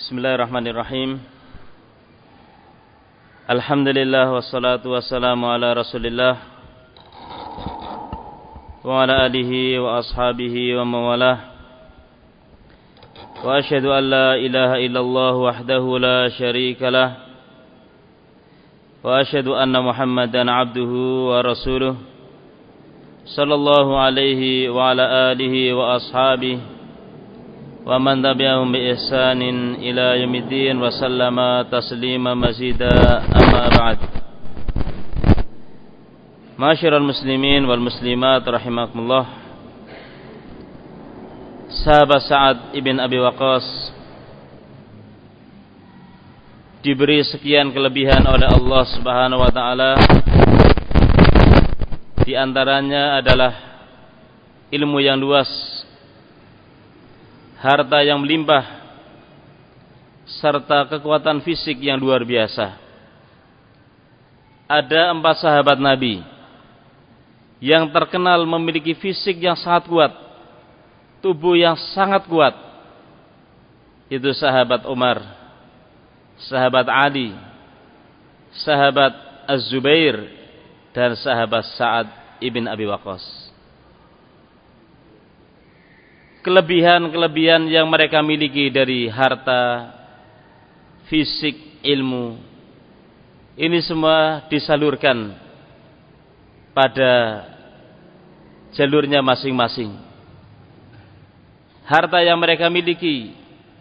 Bismillahirrahmanirrahim. Alhamdulillah wassalatu wassalamu ala Rasulillah wa ala alihi wa ashabihi wa mawalah. Wa asyhadu an la ilaha illallah wahdahu la syarika lah. Wa asyhadu anna Muhammadan abduhu wa rasuluh. Sallallahu alaihi wa ala alihi wa ashabihi wa man tabi'ahum bi ihsanin ila yaumiddin wa sallama taslima mazida, amma ba'd. Ma'asyiral muslimin wal muslimat rahimakumullah. Sahabat Sa'ad ibn Abi Waqqas diberi sekian kelebihan oleh Allah Subhanahu wa taala. Di antaranya adalah ilmu yang luas, harta yang melimpah, serta kekuatan fisik yang luar biasa. Ada 4 sahabat Nabi yang terkenal memiliki fisik yang sangat kuat, tubuh yang sangat kuat. Itu sahabat Umar, sahabat Ali, sahabat Az-Zubair, dan sahabat Sa'ad ibn Abi Waqqas. Kelebihan-kelebihan yang mereka miliki dari harta, fisik, ilmu, ini semua disalurkan pada jalurnya masing-masing. Harta yang mereka miliki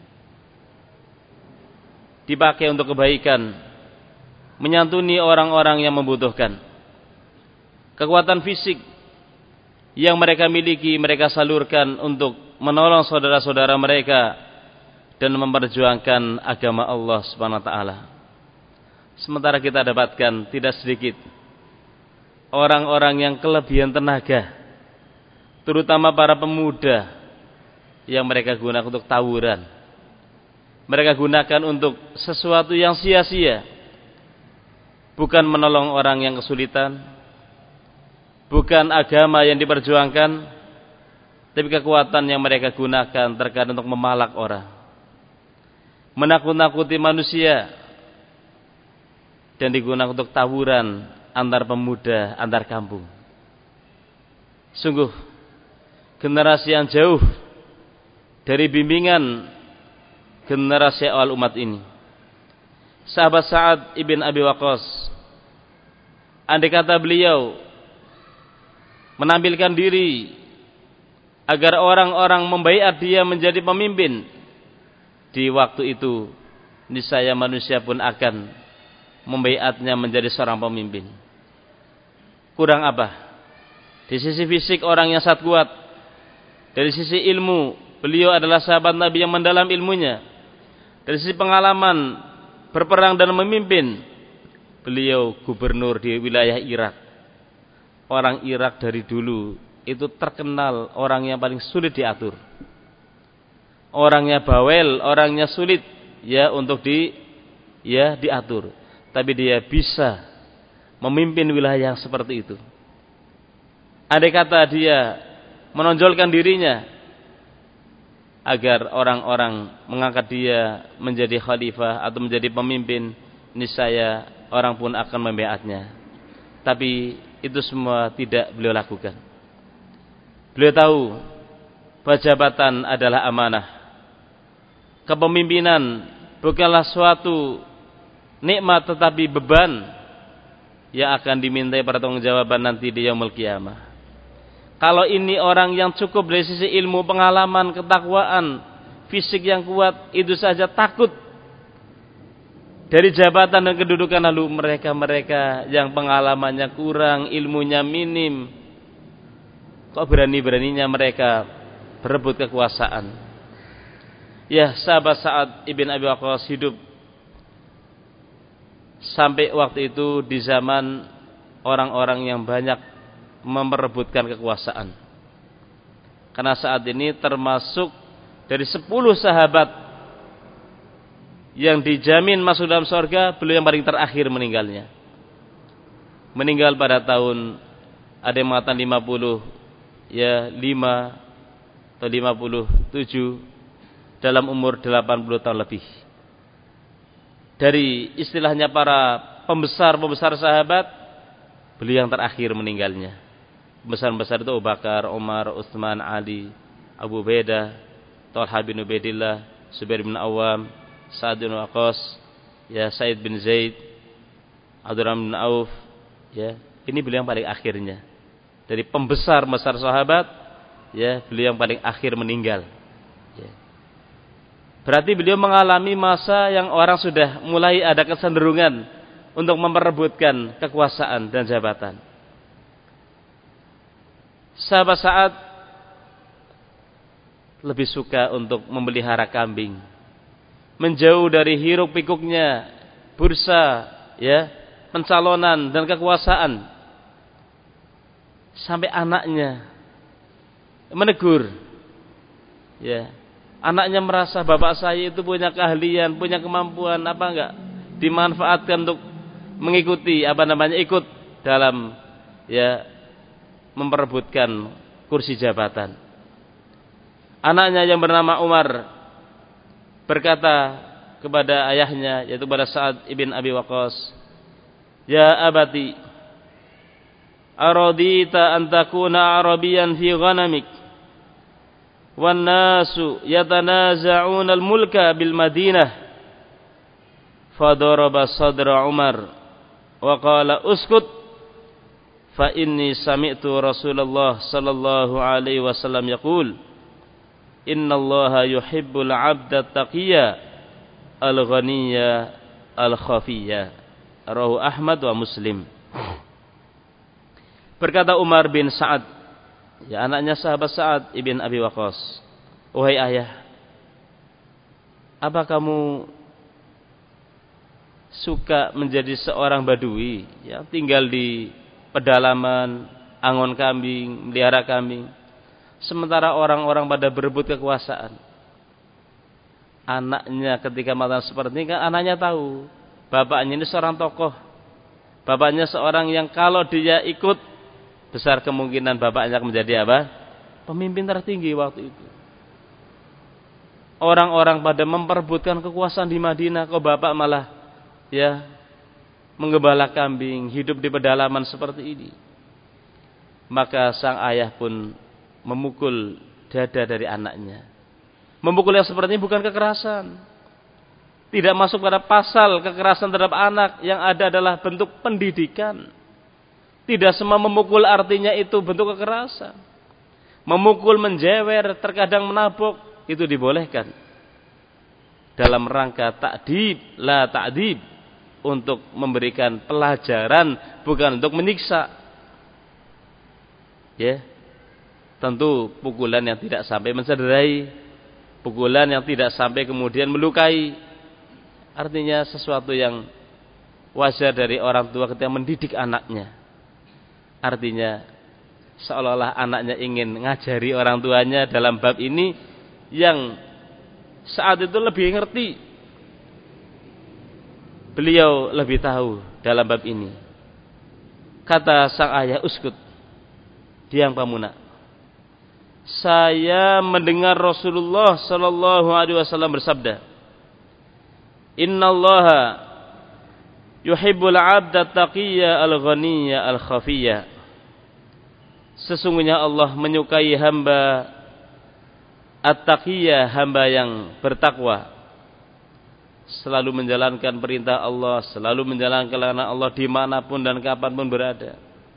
dipakai untuk kebaikan, menyantuni orang-orang yang membutuhkan. Kekuatan fisik yang mereka miliki mereka salurkan untuk menolong saudara-saudara mereka dan memperjuangkan agama Allah Subhanahu wa taala. Sementara kita dapatkan tidak sedikit orang-orang yang kelebihan tenaga, terutama para pemuda, yang mereka gunakan untuk tawuran. Mereka gunakan untuk sesuatu yang sia-sia, bukan menolong orang yang kesulitan, bukan agama yang diperjuangkan, tapi kekuatan yang mereka gunakan terkadang untuk memalak orang, menakut-nakuti manusia, dan digunakan untuk tawuran antar pemuda, antar kampung. Sungguh generasi yang jauh dari bimbingan generasi awal umat ini. Sahabat Sa'ad ibn Abi Waqqas, andai kata beliau menampilkan diri agar orang-orang membaiat dia menjadi pemimpin, di waktu itu niscaya manusia pun akan membaiatnya menjadi seorang pemimpin. Kurang apa? Di sisi fisik orang yang sangat kuat, dari sisi ilmu beliau adalah sahabat Nabi yang mendalam ilmunya. Dari sisi pengalaman berperang dan memimpin, beliau gubernur di wilayah Irak. Orang Irak dari dulu itu terkenal orang yang paling sulit diatur. Orangnya bawel, orangnya sulit untuk diatur. Tapi dia bisa memimpin wilayah yang seperti itu. Andai kata dia menonjolkan dirinya agar orang-orang mengangkat dia menjadi khalifah atau menjadi pemimpin, niscaya orang pun akan membaiatnya. Tapi itu semua tidak beliau lakukan. Beliau tahu bahwa jabatan adalah amanah. Kepemimpinan bukanlah suatu nikmat, tetapi beban yang akan dimintai pertanggungjawaban nanti di yaumul qiyamah. Kalau ini orang yang cukup dari sisi ilmu, pengalaman, ketakwaan, fisik yang kuat, itu saja takut dari jabatan dan kedudukan, lalu mereka yang pengalamannya kurang, ilmunya minim, kok berani-beraninya mereka berebut kekuasaan? Ya, sahabat Sa'ad ibn Abi Waqqas hidup sampai waktu itu di zaman orang-orang yang banyak memperebutkan kekuasaan. Karena saat ini termasuk dari 10 sahabat yang dijamin masuk dalam surga, beliau yang paling terakhir meninggalnya. Meninggal pada tahun, ada yang mengatakan 5 atau 57, dalam umur 80 tahun lebih. dari istilahnya para pembesar sahabat, beliau yang terakhir meninggalnya. Pembesar-pembesar itu Abu Bakar, Umar, Utsman, Ali, Abu Ubaidah, Thalhah bin Ubaidillah, Zubair bin Awam, Sa'ad bin Waqqas, ya Sa'id bin Zaid, Abdurrahman bin Auf, ya. Ini beliau yang paling akhirnya. Dari pembesar sahabat, ya, beliau yang paling akhir meninggal. Ya. Berarti beliau mengalami masa yang orang sudah mulai ada kecenderungan untuk memperebutkan kekuasaan dan jabatan. Sahabat Sa'ad lebih suka untuk memelihara kambing, menjauh dari hiruk pikuknya bursa, ya, pencalonan dan kekuasaan. Sampai anaknya menegur, ya, anaknya merasa bapak saya itu punya keahlian, punya kemampuan, apa enggak dimanfaatkan untuk mengikuti ikut dalam, ya, memperebutkan kursi jabatan. Anaknya yang bernama Umar berkata kepada ayahnya, yaitu pada Sa'ad ibn Abi Waqqas, "Ya abati, aradita an takuna arabiyan fi ghanamik wan nasu yatanaza'una al-mulka bil Madinah." Fadaraba sadra Umar wa qala uskut fa inni sami'tu Rasulullah sallallahu alaihi wasallam yaqul innallaha yuhibbul 'abda taqiyya al-ghaniyya al-khafiyya. Rawahu Ahmad wa Muslim. Berkata Umar bin Sa'ad, ya, anaknya sahabat Sa'ad ibn Abi Waqqas, "Wahai ayah, apa kamu suka menjadi seorang badui, ya, tinggal di pedalaman, angon kambing, melihara kambing, sementara orang-orang pada berebut kekuasaan?" Anaknya ketika mengatakan seperti ini, kan anaknya tahu bapaknya ini seorang tokoh, bapaknya seorang yang kalau dia ikut, besar kemungkinan bapaknya akan menjadi apa? Pemimpin tertinggi waktu itu. Orang-orang pada memperebutkan kekuasaan di Madinah, kok bapak malah, ya, menggembala kambing, hidup di pedalaman seperti ini. Maka sang ayah pun memukul dada dari anaknya. Memukul yang seperti ini bukan kekerasan. Tidak masuk pada pasal kekerasan terhadap anak, yang ada adalah bentuk pendidikan. Tidak semua memukul artinya itu bentuk kekerasan. Memukul, menjewer, terkadang menabok, itu dibolehkan dalam rangka ta'dib, la ta'dib, untuk memberikan pelajaran, bukan untuk menyiksa. Ya. Tentu pukulan yang tidak sampai mencederai, pukulan yang tidak sampai kemudian melukai, artinya sesuatu yang wajar dari orang tua ketika mendidik anaknya. Artinya seolah-olah anaknya ingin ngajari orang tuanya dalam bab ini yang saat itu lebih ngerti. Beliau lebih tahu dalam bab ini. Kata sang ayah, uskut, diam kamu nak. Saya mendengar Rasulullah sallallahu alaihi wasallam bersabda, "Innallaha yuhibbul 'abda taqiyya al-ghaniyya al-khafiyya." Sesungguhnya Allah menyukai hamba at-taqiyya, hamba yang bertakwa, selalu menjalankan perintah Allah, selalu menjalankan larangan Allah dimanapun dan kapanpun berada.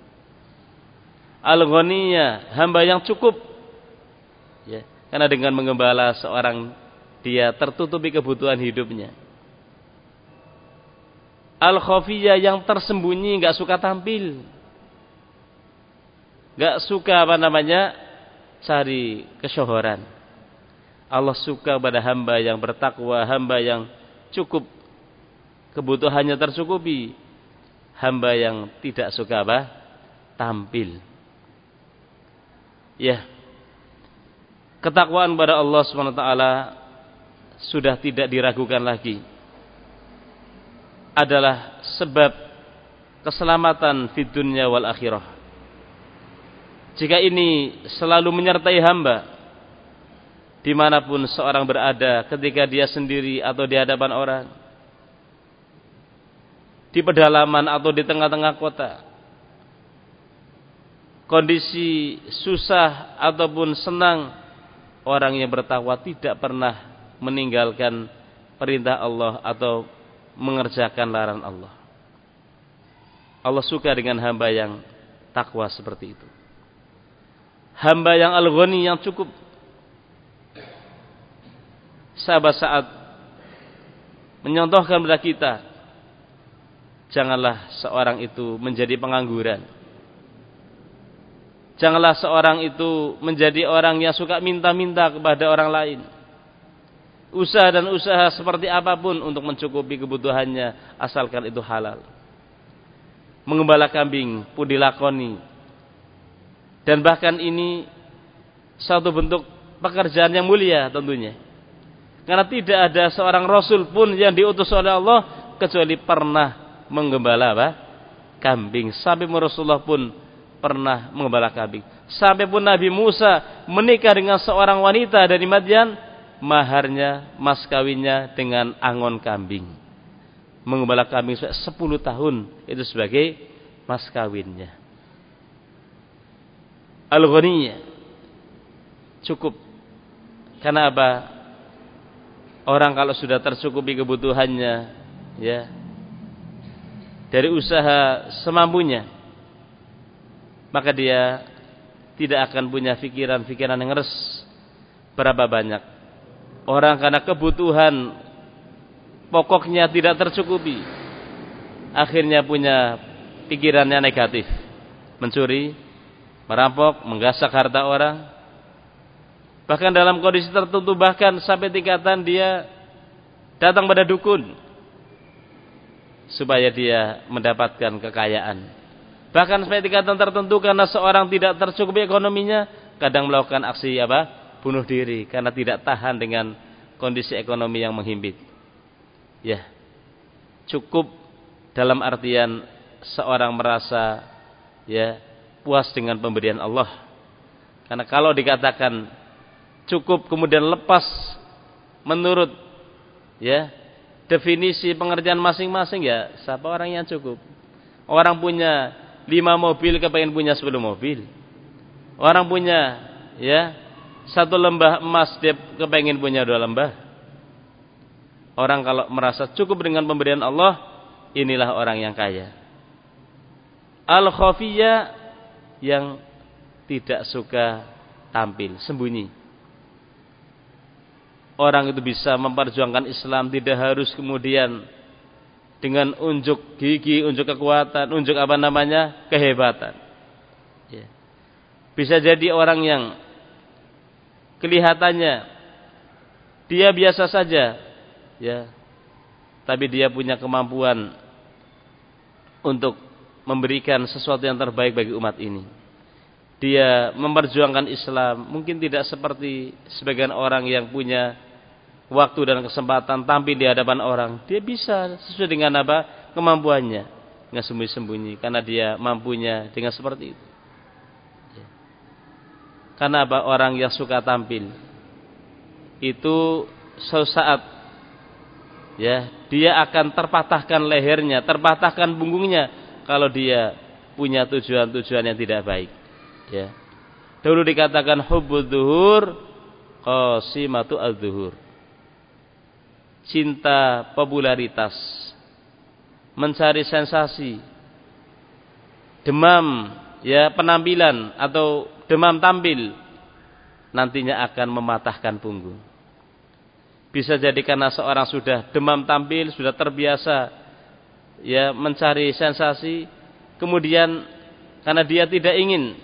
Al-ghaniyya, hamba yang cukup, ya, karena dengan menggembala seorang, dia tertutupi kebutuhan hidupnya. Al-khafiyah, yang tersembunyi, enggak suka tampil, enggak suka cari kesyahran. Allah suka pada hamba yang bertakwa, hamba yang cukup, kebutuhannya tercukupi, hamba yang tidak suka tampil. Ya, ketakwaan pada Allah SWT sudah tidak diragukan lagi, adalah sebab keselamatan fid dunya wal akhirah. Jika ini selalu menyertai hamba dimanapun seorang berada, ketika dia sendiri atau di hadapan orang, di pedalaman atau di tengah-tengah kota, kondisi susah ataupun senang, orang yang bertakwa tidak pernah meninggalkan perintah Allah atau mengerjakan larangan Allah. Allah suka dengan hamba yang takwa seperti itu. Hamba yang al-ghani, yang cukup. Sahabat Sa'ad menyontohkan kepada kita, janganlah seorang itu menjadi pengangguran. Janganlah seorang itu menjadi orang yang suka minta-minta kepada orang lain. Usaha dan usaha seperti apapun untuk mencukupi kebutuhannya, asalkan itu halal. Mengembala kambing pun dilakoni. Dan bahkan ini satu bentuk pekerjaan yang mulia tentunya. Karena tidak ada seorang rasul pun yang diutus oleh Allah kecuali pernah menggembala kambing. Sampai Rasulullah pun pernah mengembala kambing. Sampai pun Nabi Musa menikah dengan seorang wanita dari Madyan, maharnya, mas kawinnya dengan angon kambing. Mengembala kambing 10 tahun itu sebagai mas kawinnya. Al-Ghaniyah cukup. Karena apa? Orang kalau sudah tercukupi kebutuhannya, ya, dari usaha semampunya, maka dia tidak akan punya pikiran-pikiran yang ngeres. Berapa banyak orang karena kebutuhan pokoknya tidak tercukupi, akhirnya punya pikirannya negatif, mencuri, merampok, menggasak harta orang. Bahkan dalam kondisi tertentu, bahkan sampai tingkatan dia datang pada dukun supaya dia mendapatkan kekayaan. Bahkan sampai tingkatan tertentu karena seorang tidak tercukupi ekonominya, kadang melakukan aksi bunuh diri karena tidak tahan dengan kondisi ekonomi yang menghimpit. Ya, cukup dalam artian seorang merasa puas dengan pemberian Allah. Karena kalau dikatakan cukup kemudian lepas menurut definisi pengertian masing-masing, siapa orang yang cukup? Orang punya 5 mobil kepengen punya 10 mobil. Orang punya 1 lembah emas dia kepengen punya 2 lembah. Orang kalau merasa cukup dengan pemberian Allah, inilah orang yang kaya. Al-khafiyah, yang tidak suka tampil, sembunyi. Orang itu bisa memperjuangkan Islam, tidak harus kemudian dengan unjuk gigi, unjuk kekuatan, unjuk kehebatan. Ya. Bisa jadi orang yang kelihatannya dia biasa saja, tapi dia punya kemampuan untuk memberikan sesuatu yang terbaik bagi umat ini. Dia memperjuangkan Islam, mungkin tidak seperti sebagian orang yang punya waktu dan kesempatan tampil di hadapan orang. Dia bisa sesuai dengan kemampuannya, nggak sembunyi-sembunyi, karena dia mampunya dengan seperti itu. Karena orang yang suka tampil itu suatu saat dia akan terpatahkan lehernya, terpatahkan punggungnya kalau dia punya tujuan-tujuan yang tidak baik. Dulu dikatakan hubbud dhuhur qasimatu adz-dzuhur. Cinta popularitas, mencari sensasi, demam penampilan atau demam tampil, nantinya akan mematahkan punggung. Bisa jadi karena seorang sudah demam tampil, sudah terbiasa mencari sensasi, kemudian karena dia tidak ingin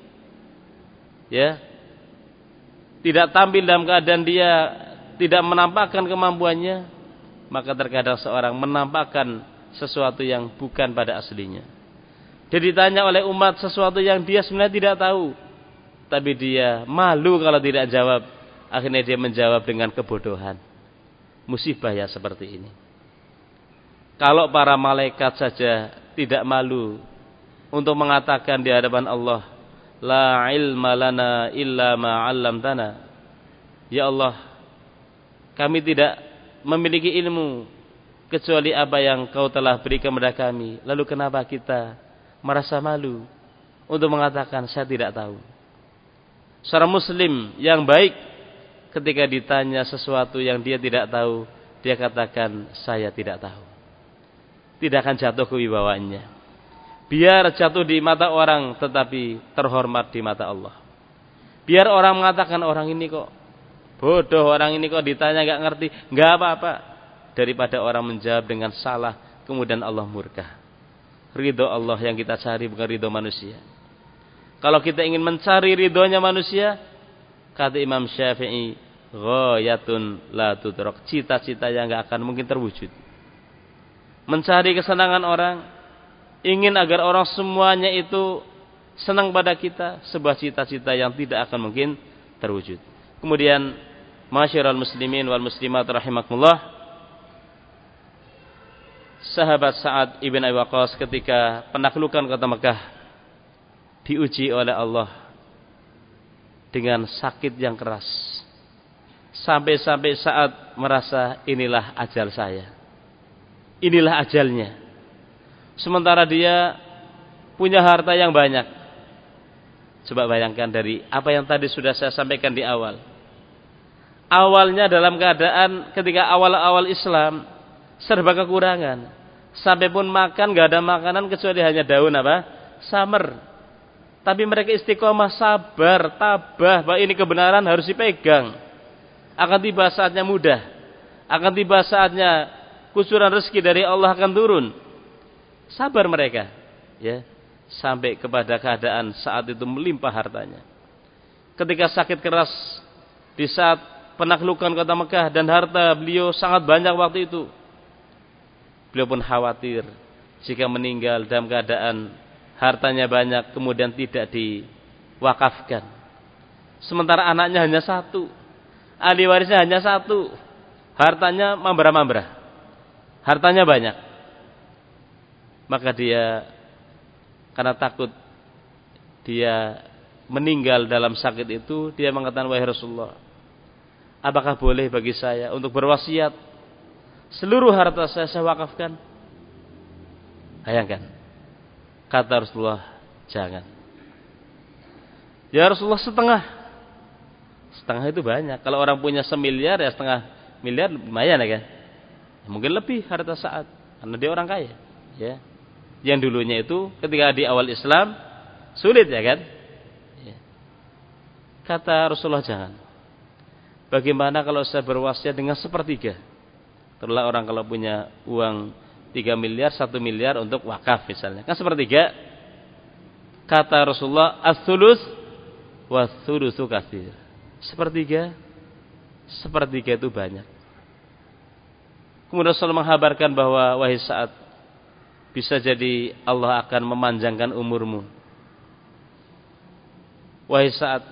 tidak tampil dalam keadaan dia tidak menampakkan kemampuannya, maka terkadang seorang menampakkan sesuatu yang bukan pada aslinya. Dia ditanya oleh umat sesuatu yang dia sebenarnya tidak tahu, tapi dia malu kalau tidak jawab. Akhirnya dia menjawab dengan kebodohan. Musibah seperti ini. Kalau para malaikat saja tidak malu untuk mengatakan di hadapan Allah, la ilma lana illa ma 'allamtana. Ya Allah, kami tidak memiliki ilmu kecuali apa yang kau telah berikan kepada kami. Lalu kenapa kita merasa malu untuk mengatakan saya tidak tahu? Seorang muslim yang baik ketika ditanya sesuatu yang dia tidak tahu, dia katakan saya tidak tahu. Tidak akan jatuh kewibawaannya. Biar jatuh di mata orang tetapi terhormat di mata Allah. Biar orang mengatakan orang ini kok bodoh, orang ini kok ditanya gak ngerti, gak apa-apa, daripada orang menjawab dengan salah kemudian Allah murka. Ridho Allah yang kita cari, bukan ridho manusia. Kalau kita ingin mencari ridhonya manusia, kata Imam Syafi'i, ghayatun la tudrak, cita-cita yang gak akan mungkin terwujud. Mencari kesenangan orang, ingin agar orang semuanya itu senang pada kita, sebuah cita-cita yang tidak akan mungkin terwujud. Kemudian masyiral muslimin wal muslimat rahimakumullah, sahabat Sa'ad ibn Abi Waqqas ketika penaklukan kota Mekah diuji oleh Allah dengan sakit yang keras. Sampai-sampai Sa'ad merasa inilah ajal saya. Inilah ajalnya. Sementara dia punya harta yang banyak. Coba bayangkan dari apa yang tadi sudah saya sampaikan di awal. Awalnya dalam keadaan ketika awal-awal Islam serba kekurangan. Sampai pun makan gak ada makanan kecuali hanya daun apa? Samer. Tapi mereka istiqomah, sabar, tabah bahwa ini kebenaran harus dipegang. Akan tiba saatnya mudah. Akan tiba saatnya kucuran rezeki dari Allah akan turun. Sabar mereka, ya, sampai kepada keadaan saat itu melimpah hartanya. Ketika sakit keras di saat penaklukan kota Mekah dan harta beliau sangat banyak waktu itu, beliau pun khawatir jika meninggal dalam keadaan hartanya banyak kemudian tidak diwakafkan. Sementara anaknya hanya satu, ahli warisnya hanya satu, hartanya mambrah-mambrah. Hartanya banyak. Maka dia karena takut dia meninggal dalam sakit itu, dia mengatakan, wahai Rasulullah, apakah boleh bagi saya untuk berwasiat seluruh harta saya wakafkan? Bayangkan. Kata Rasulullah, jangan. Ya Rasulullah, setengah. Setengah itu banyak. Kalau orang punya 1 miliar, ya setengah miliar lumayan ya kan? Mungkin lebih harta Sa'ad karena dia orang kaya, ya. Yang dulunya itu ketika di awal Islam sulit ya kan? Ya. Kata Rasulullah, jangan. Bagaimana kalau saya berwasiat dengan 1/3? Itulah orang kalau punya uang 3 miliar, 1 miliar untuk wakaf misalnya, kan 1/3. Kata Rasulullah, as-sulus wa thulutsu katsir. 1/3 itu banyak. Kemudian Rasul menghabarkan bahwa wahai Sa'ad, bisa jadi Allah akan memanjangkan umurmu. Wahai Sa'ad,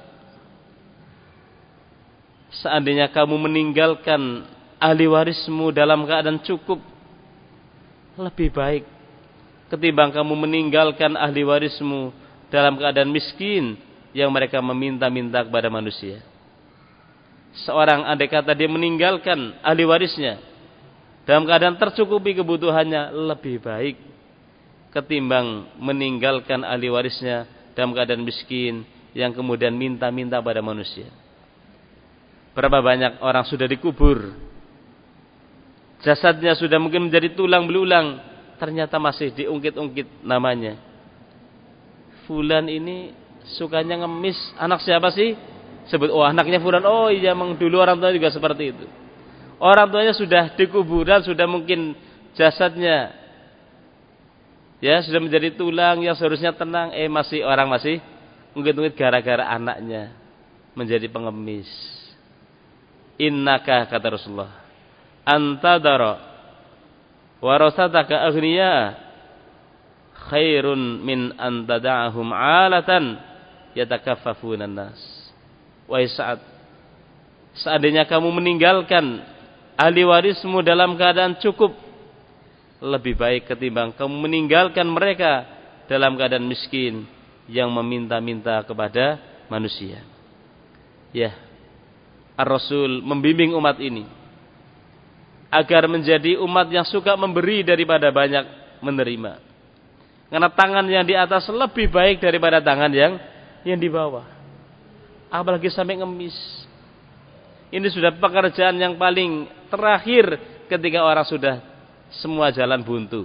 seandainya kamu meninggalkan ahli warismu dalam keadaan cukup, lebih baik ketimbang kamu meninggalkan ahli warismu dalam keadaan miskin yang mereka meminta-minta kepada manusia. Seorang andai kata dia meninggalkan ahli warisnya dalam keadaan tercukupi kebutuhannya, lebih baik ketimbang meninggalkan ahli warisnya dalam keadaan miskin yang kemudian minta-minta pada manusia. Berapa banyak orang sudah dikubur, jasadnya sudah mungkin menjadi tulang belulang, ternyata masih diungkit-ungkit namanya. Fulan ini sukanya ngemis, anak siapa sih? Sebut, oh anaknya Fulan. Oh iya, memang dulu orang tua juga seperti itu. Orang tuanya sudah di kuburan, sudah mungkin jasadnya ya sudah menjadi tulang yang seharusnya tenang, masih mungkin gara-gara anaknya menjadi pengemis. Innaka, kata Rasulullah, antadara warasataka aghniya khairun min antada'ahum 'alatan yatakaffafuna nas. Wahai Sa'ad, seandainya kamu meninggalkan ahli warismu dalam keadaan cukup, lebih baik ketimbang kamu meninggalkan mereka dalam keadaan miskin yang meminta-minta kepada manusia. Ya, Ar-Rasul membimbing umat ini agar menjadi umat yang suka memberi daripada banyak menerima. Karena tangan yang di atas lebih baik daripada tangan yang di bawah. Apalagi sampai ngemis. Ini sudah pekerjaan yang paling terakhir ketika orang sudah semua jalan buntu.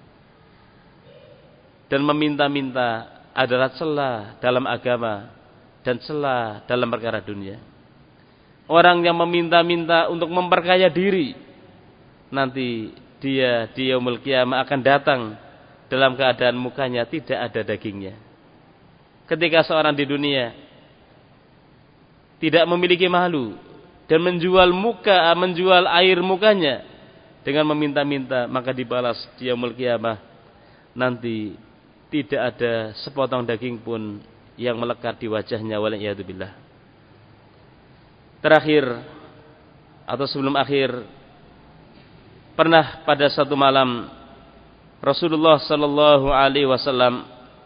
Dan meminta-minta adalah celah dalam agama dan celah dalam perkara dunia. Orang yang meminta-minta untuk memperkaya diri, nanti dia di yaumul qiyamah akan datang dalam keadaan mukanya tidak ada dagingnya. Ketika seorang di dunia tidak memiliki malu dan menjual air mukanya dengan meminta-minta, maka dibalas di yaumul qiyamah nanti tidak ada sepotong daging pun yang melekat di wajahnya, waliyadzubillah. Terakhir atau sebelum akhir, pernah pada satu malam Rasulullah sallallahu alaihi wasallam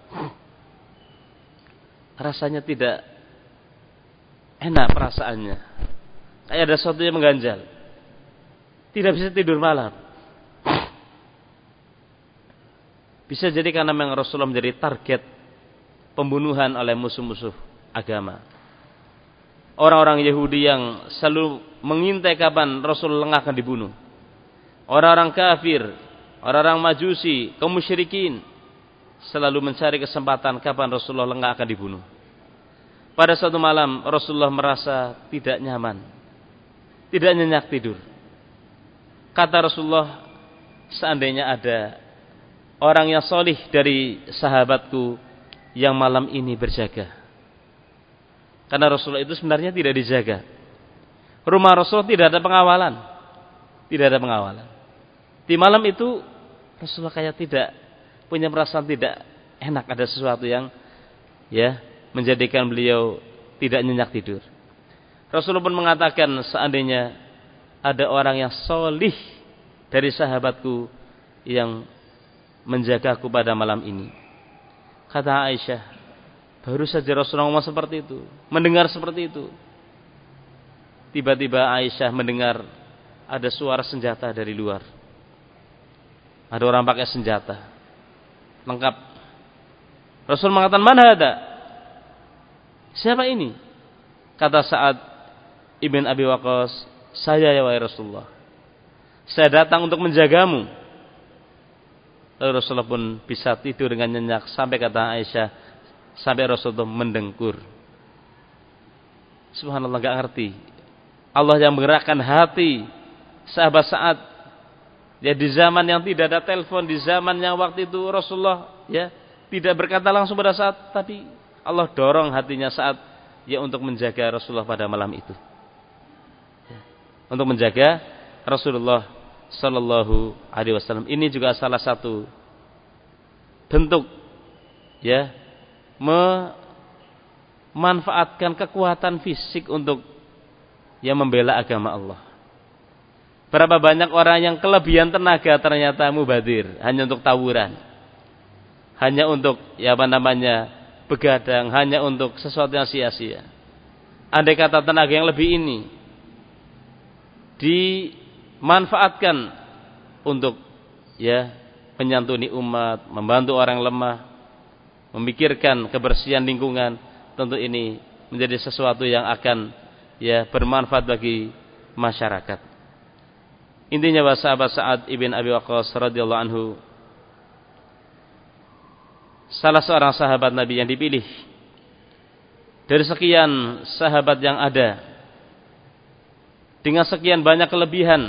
rasanya tidak enak perasaannya. Kayak ada sesuatu yang mengganjal. Tidak bisa tidur malam. Bisa jadi karena memang Rasulullah menjadi target pembunuhan oleh musuh-musuh agama. Orang-orang Yahudi yang selalu mengintai kapan Rasulullah akan dibunuh. Orang-orang kafir, orang-orang Majusi, kaum musyrikin selalu mencari kesempatan kapan Rasulullah akan dibunuh. Pada suatu malam Rasulullah merasa tidak nyaman, tidak nyenyak tidur. Kata Rasulullah, seandainya ada orang yang solih dari sahabatku yang malam ini berjaga. Karena Rasulullah itu sebenarnya tidak dijaga. Rumah Rasulullah tidak ada pengawalan. Tidak ada pengawalan. Di malam itu Rasulullah kayak tidak punya perasaan tidak enak, ada sesuatu yang menjadikan beliau tidak nyenyak tidur. Rasulullah pun mengatakan, seandainya ada orang yang solih dari sahabatku yang menjagaku pada malam ini. Kata Aisyah, baru saja Rasulullah ngomong seperti itu, mendengar seperti itu. Tiba-tiba Aisyah mendengar ada suara senjata dari luar. Ada orang pakai senjata lengkap. Rasul mengatakan, "Man hada?" Siapa ini? Kata Sa'ad ibn Abi Waqqas, "Saya ya wahai Rasulullah. Saya datang untuk menjagamu." Lalu Rasulullah pun bisa tidur dengan nyenyak sampai kata Aisyah, sampai Rasulullah mendengkur. Subhanallah, gak ngerti. Allah yang menggerakkan hati sahabat Sa'ad. Ya, di zaman yang tidak ada telepon, di zaman yang waktu itu Rasulullah tidak berkata langsung pada Sa'ad, tapi Allah dorong hatinya Sa'ad untuk menjaga Rasulullah pada malam itu. Untuk menjaga Rasulullah sallallahu alaihi wasallam. Ini juga salah satu bentuk memanfaatkan kekuatan fisik untuk membela agama Allah. Berapa banyak orang yang kelebihan tenaga ternyata mubadir, hanya untuk tawuran, hanya untuk begadang, hanya untuk sesuatu yang sia-sia. Andai kata tenaga yang lebih ini dimanfaatkan untuk menyantuni umat, membantu orang lemah, memikirkan kebersihan lingkungan, tentu ini menjadi sesuatu yang akan bermanfaat bagi masyarakat. Intinya bahwa sahabat Sa'ad ibn Abi Waqqas radhiyallahu anhu salah seorang sahabat Nabi yang dipilih dari sekian sahabat yang ada dengan sekian banyak kelebihan.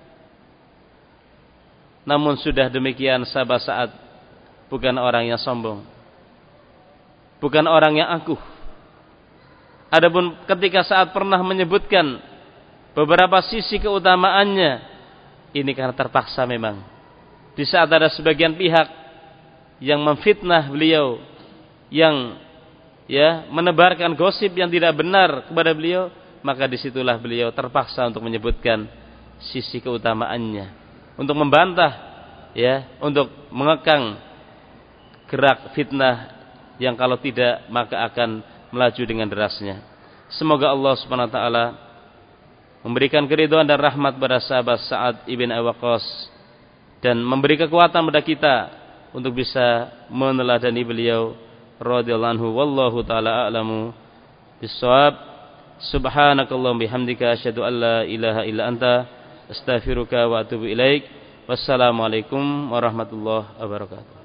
Namun sudah demikian sahabat Sa'ad bukan orang yang sombong, bukan orang yang angkuh. Adapun ketika Sa'ad pernah menyebutkan beberapa sisi keutamaannya, ini karena terpaksa memang. Di saat ada sebagian pihak yang memfitnah beliau, yang menebarkan gosip yang tidak benar kepada beliau, maka disitulah beliau terpaksa untuk menyebutkan sisi keutamaannya, untuk membantah, untuk mengekang gerak fitnah yang kalau tidak maka akan melaju dengan derasnya. Semoga Allah Subhanahu wa taala memberikan keridhaan dan rahmat pada sahabat Sa'ad ibn Abi Waqqas, dan memberi kekuatan pada kita untuk bisa meneladani beliau radhiyallahu anhu. Wallahu taala a'lamu bissawab. Subhanakallahumma bihamdika asyhadu an la ilaha illa anta astaghfiruka wa atubu ilaik. Wassalamualaikum warahmatullahi wabarakatuh.